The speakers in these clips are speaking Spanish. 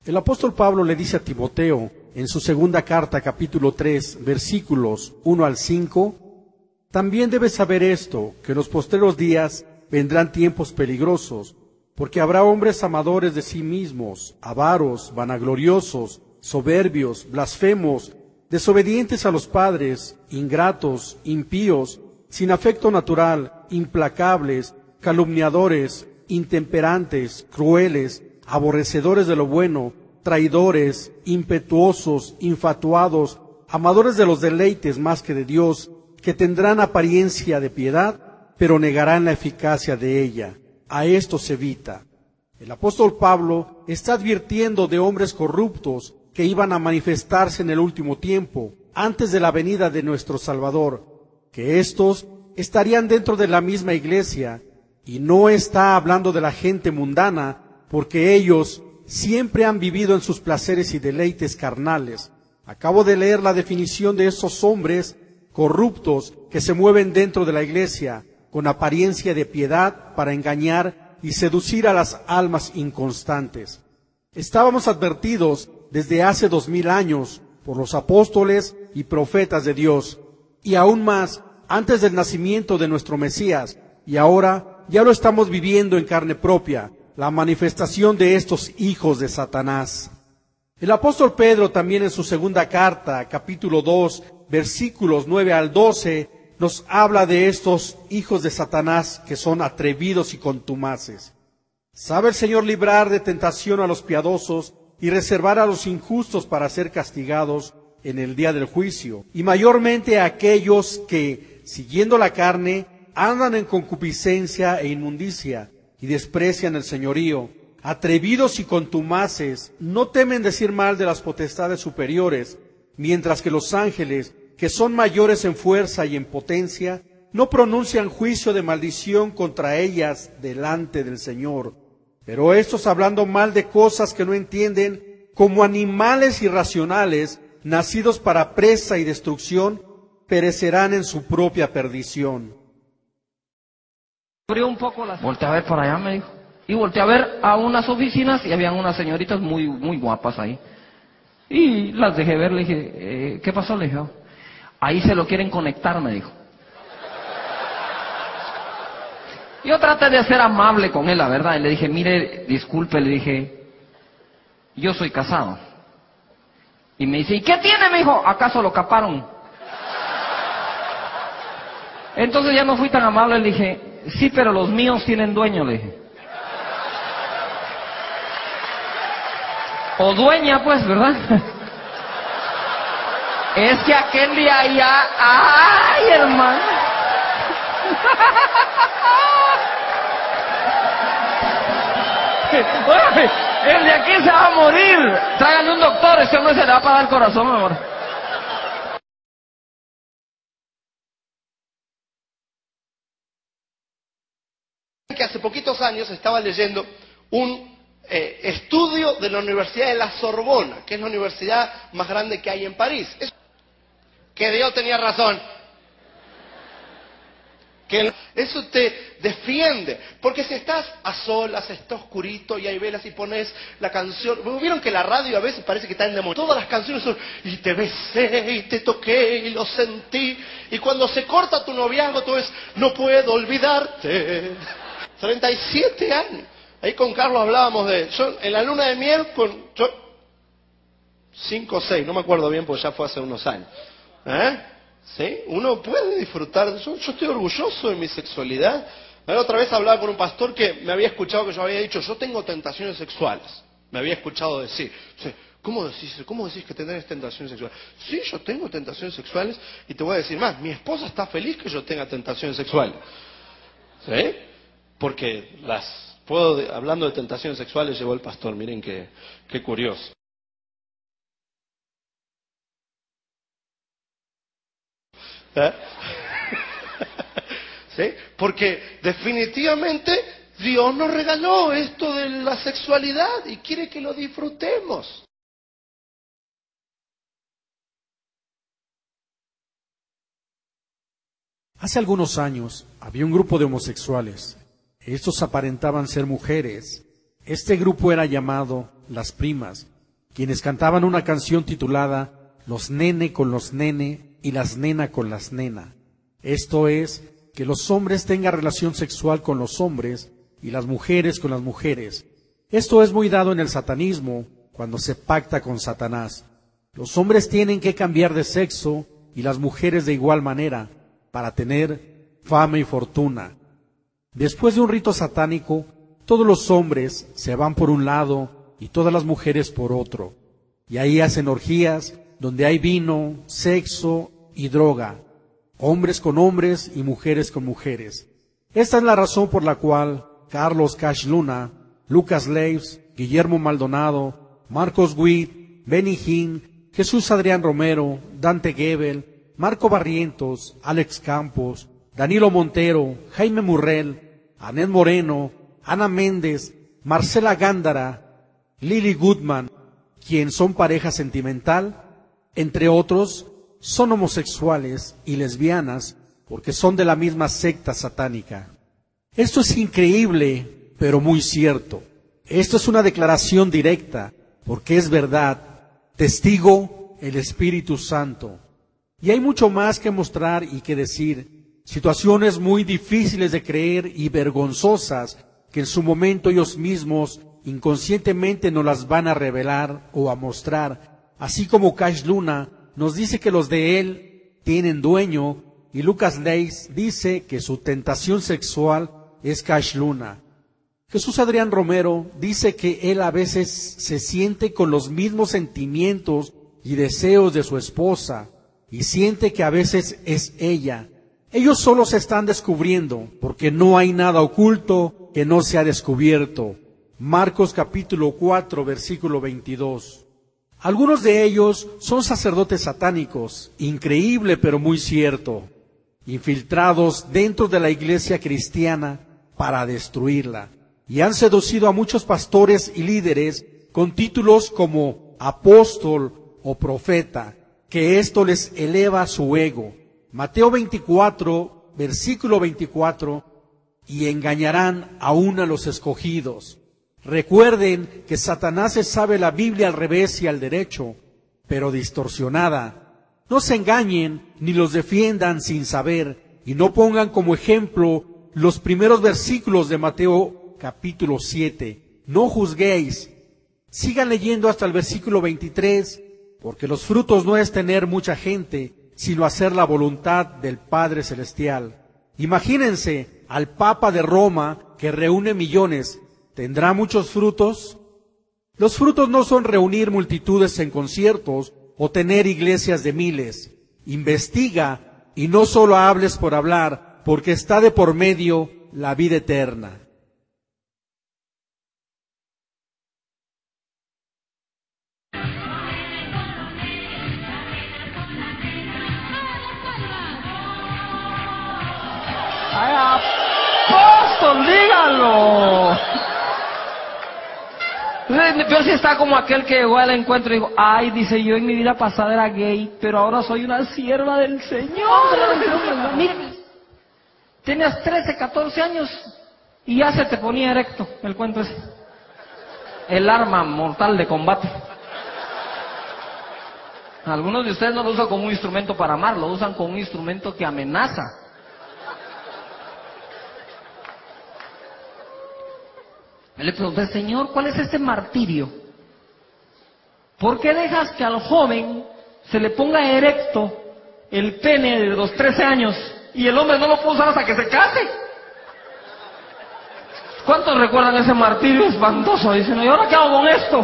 El apóstol Pablo le dice a Timoteo, en su segunda carta, capítulo 3, versículos 1 al 5, también debes saber esto, que en los postreros días vendrán tiempos peligrosos, porque habrá hombres amadores de sí mismos, avaros, vanagloriosos, soberbios, blasfemos, desobedientes a los padres, ingratos, impíos, sin afecto natural, implacables, calumniadores, intemperantes, crueles, aborrecedores de lo bueno, traidores, impetuosos, infatuados, amadores de los deleites más que de Dios, que tendrán apariencia de piedad, pero negarán la eficacia de ella. A estos evita. El apóstol Pablo está advirtiendo de hombres corruptos que iban a manifestarse en el último tiempo, antes de la venida de nuestro Salvador, que éstos estarían dentro de la misma iglesia, y no está hablando de la gente mundana, porque ellos siempre han vivido en sus placeres y deleites carnales. Acabo de leer la definición de esos hombres corruptos que se mueven dentro de la iglesia, con apariencia de piedad para engañar y seducir a las almas inconstantes. Estábamos advertidos desde hace 2000 años por los apóstoles y profetas de Dios, y aún más antes del nacimiento de nuestro Mesías, y ahora ya lo estamos viviendo en carne propia, la manifestación de estos hijos de Satanás. El apóstol Pedro también en su segunda carta, capítulo 2, versículos 9 al 12, nos habla de estos hijos de Satanás que son atrevidos y contumaces. Sabe el Señor librar de tentación a los piadosos y reservar a los injustos para ser castigados en el día del juicio, y mayormente a aquellos que, siguiendo la carne, andan en concupiscencia e inmundicia, y desprecian el señorío. Atrevidos y contumaces, no temen decir mal de las potestades superiores, mientras que los ángeles, que son mayores en fuerza y en potencia, no pronuncian juicio de maldición contra ellas delante del Señor. Pero estos, hablando mal de cosas que no entienden, como animales irracionales, nacidos para presa y destrucción, perecerán en su propia perdición. Abrió un poco las... Volteé a ver para allá, me dijo. Y volteé a ver a unas oficinas y habían unas señoritas muy guapas ahí. Y las dejé ver, le dije, ¿qué pasó? Le dije, ahí se lo quieren conectar, me dijo. Yo traté de ser amable con él, la verdad, y le dije, mire, disculpe, le dije, yo soy casado. Y me dice, ¿y qué tiene? Me dijo, ¿acaso lo caparon? Entonces ya no fui tan amable, le dije, sí, pero los míos tienen dueño, le dije. O dueña, pues, ¿verdad? Es que aquel día ya... ¡Ay, hermano! Oye, el de aquí se va a morir. Tráiganle un doctor, ese hombre se le va a parar el corazón, mi amor. Que hace poquitos años estaba leyendo un estudio de la Universidad de la Sorbona, que es la universidad más grande que hay en París. Que Dios tenía razón. Que eso te defiende. Porque si estás a solas, está oscurito y hay velas y pones la canción... ¿Vieron que la radio a veces parece que está en demonio? Todas las canciones son... Y te besé, y te toqué, y lo sentí. Y cuando se corta tu noviazgo, tú ves... No puedo olvidarte. 37 años. Ahí con Carlos hablábamos de... Yo en la luna de miel con... 5 o 6, no me acuerdo bien porque ya fue hace unos años. ¿Sí? Uno puede disfrutar. Yo estoy orgulloso de mi sexualidad. La otra vez hablaba con un pastor que me había escuchado que yo había dicho, yo tengo tentaciones sexuales. Me había escuchado decir. Sí, ¿cómo decís que tenés tentaciones sexuales? Sí, yo tengo tentaciones sexuales y te voy a decir más, mi esposa está feliz que yo tenga tentaciones sexuales. ¿Sí? Porque hablando de tentaciones sexuales llegó el pastor, miren qué curioso. ¿Sí? Porque definitivamente Dios nos regaló esto de la sexualidad y quiere que lo disfrutemos. Hace algunos años había un grupo de homosexuales. Estos aparentaban ser mujeres. Este grupo era llamado Las Primas quienes cantaban una canción titulada Los nene con los nene y las nena con las nena. Esto es, que los hombres tengan relación sexual con los hombres y las mujeres con las mujeres. Esto es muy dado en el satanismo, cuando se pacta con Satanás. Los hombres tienen que cambiar de sexo y las mujeres de igual manera, para tener fama y fortuna. Después de un rito satánico, todos los hombres se van por un lado y todas las mujeres por otro. Y ahí hacen orgías donde hay vino, sexo y droga, hombres con hombres y mujeres con mujeres. Esta es la razón por la cual Carlos Cash Luna, Lucas Leives, Guillermo Maldonado, Marcos Witt, Benny Hinn, Jesús Adrián Romero, Dante Gebel, Marco Barrientos, Alex Campos, Danilo Montero, Jaime Murrell, Anet Moreno, Ana Méndez, Marcela Gándara, Lily Goodman, quien son pareja sentimental, entre otros, son homosexuales y lesbianas porque son de la misma secta satánica. Esto es increíble, pero muy cierto. Esto es una declaración directa, porque es verdad. Testigo, el Espíritu Santo. Y hay mucho más que mostrar y que decir. Situaciones muy difíciles de creer y vergonzosas que en su momento ellos mismos inconscientemente nos las van a revelar o a mostrar. Así como Cash Luna nos dice que los de él tienen dueño y Lucas Leives dice que su tentación sexual es Cash Luna. Jesús Adrián Romero dice que él a veces se siente con los mismos sentimientos y deseos de su esposa y siente que a veces es ella. Ellos solo se están descubriendo porque no hay nada oculto que no sea descubierto. Marcos capítulo 4, versículo 22. Algunos de ellos son sacerdotes satánicos, increíble pero muy cierto, infiltrados dentro de la iglesia cristiana para destruirla. Y han seducido a muchos pastores y líderes con títulos como apóstol o profeta, que esto les eleva su ego. Mateo 24, versículo 24, y engañarán aún a los escogidos. Recuerden que Satanás se sabe la Biblia al revés y al derecho, pero distorsionada. No se engañen ni los defiendan sin saber, y no pongan como ejemplo los primeros versículos de Mateo capítulo 7. No juzguéis. Sigan leyendo hasta el versículo 23, porque los frutos no es tener mucha gente, sino hacer la voluntad del Padre Celestial. Imagínense al Papa de Roma que reúne millones. ¿Tendrá muchos frutos? Los frutos no son reunir multitudes en conciertos o tener iglesias de miles. Investiga y no solo hables por hablar, porque está de por medio la vida eterna. ¡Ay, apóstol, dígalo! Pero si está como aquel que llegó al encuentro y dijo, ay, dice, yo en mi vida pasada era gay, pero ahora soy una sierva del Señor. Mira, tenías 13, 14 años y ya se te ponía erecto, el cuento es el arma mortal de combate. Algunos de ustedes no lo usan como un instrumento para amar, lo usan como un instrumento que amenaza. Le pregunté, Señor, ¿cuál es este martirio? ¿Por qué dejas que al joven se le ponga erecto el pene de los 13 años y el hombre no lo puede usar hasta que se case? ¿Cuántos recuerdan ese martirio espantoso? Dicen, ¿y ahora qué hago con esto?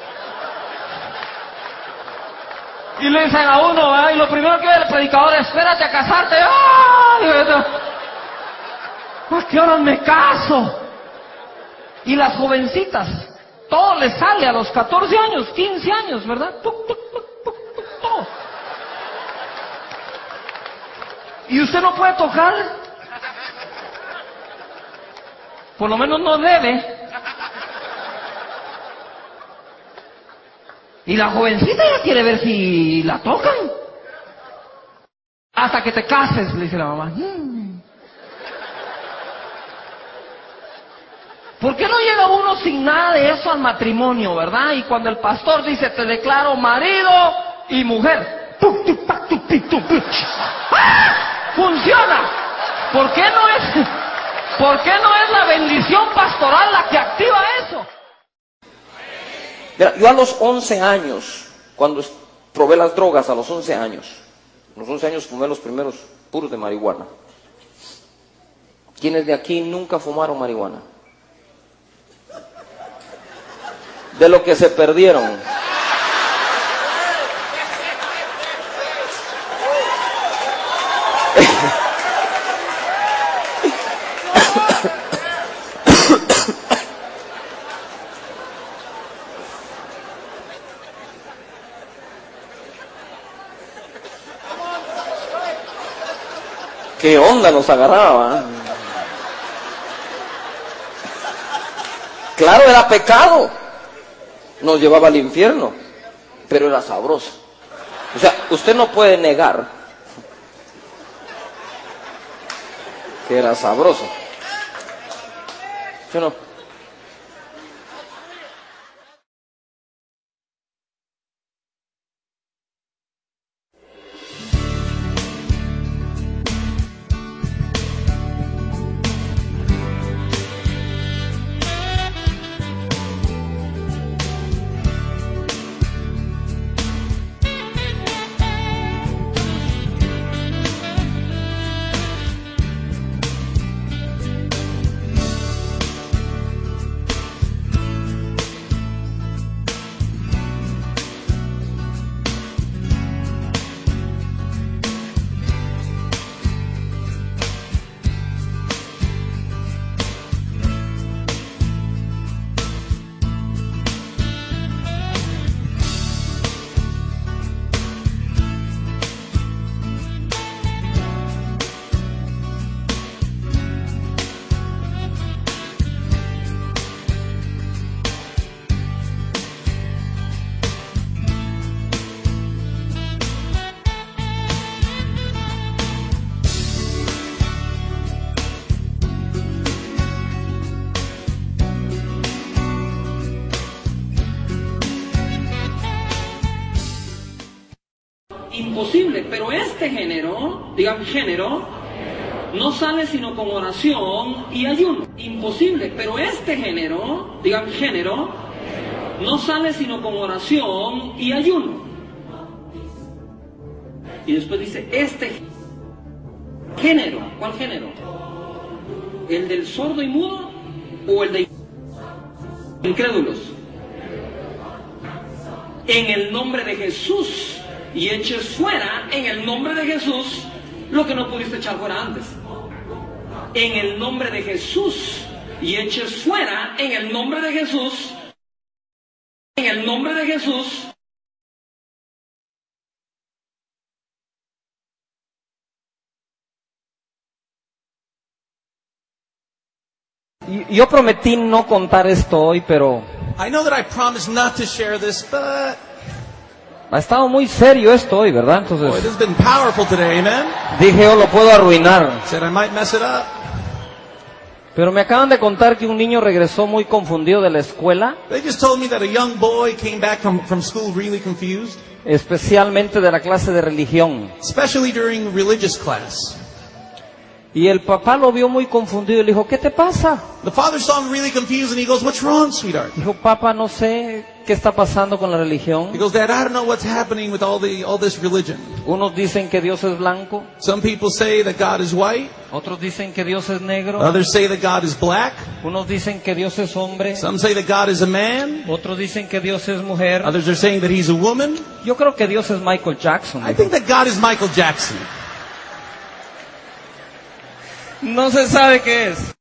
Y le dicen a uno, ¿verdad? Y lo primero que ve el predicador es, espérate a casarte. ¡Ah! ¿A qué horas me caso? Y las jovencitas, todo les sale a los 14 años, 15 años, ¿verdad? Tuc, tuc, tuc, tuc, tuc, todo. Y usted no puede tocar. Por lo menos no debe. Y la jovencita ya quiere ver si la tocan. Hasta que te cases, le dice la mamá. ¿Por qué no llega uno sin nada de eso al matrimonio, verdad? Y cuando el pastor dice, te declaro marido y mujer, ¡ah! ¡Funciona! ¿Por qué no es la bendición pastoral la que activa eso? Mira, yo a los 11 años, cuando probé las drogas, a los 11 años fumé los primeros puros de marihuana. ¿Quiénes de aquí nunca fumaron marihuana? De lo que se perdieron. ¿Qué onda nos agarraba? Claro, era pecado. Nos llevaba al infierno, pero era sabroso. O sea, usted no puede negar que era sabroso. ¿Sí o no? Imposible, pero este género, digamos género, no sale sino con oración y ayuno. Imposible, pero este género, digamos género, no sale sino con oración y ayuno. Y después dice, este género, ¿cuál género? ¿El del sordo y mudo o el de incrédulos? En el nombre de Jesús. Y eches fuera, en el nombre de Jesús, lo que no pudiste echar fuera antes. En el nombre de Jesús. Y eches fuera, en el nombre de Jesús. En el nombre de Jesús. Yo prometí no contar esto hoy, pero I know that I promised not to share this, but ha estado muy serio esto hoy, ¿verdad? boy, Entonces this has been powerful today, amen? dije, yo lo puedo arruinar. Said I might mess it up. Pero me acaban de contar que un niño regresó muy confundido de la escuela, They just told me that a young boy came back from school really confused, especialmente de la clase de religión. especially during religious class. Y el papá lo vio muy confundido y le dijo, ¿qué te pasa? The father saw him really confused and he goes, "What's wrong, sweetheart?" Dijo, papá, no sé qué está pasando con la religión. He goes, "Dad, I don't know what's happening with all this religion. Unos dicen que Dios es blanco, Some people say that God is white, otros dicen que Dios es negro, others say that God is black, unos dicen que Dios es hombre, some say that God is a man, otros dicen que Dios es mujer. others are saying that he's a woman. Yo creo que Dios es Michael Jackson. I think that God is Michael Jackson. No se sabe qué es.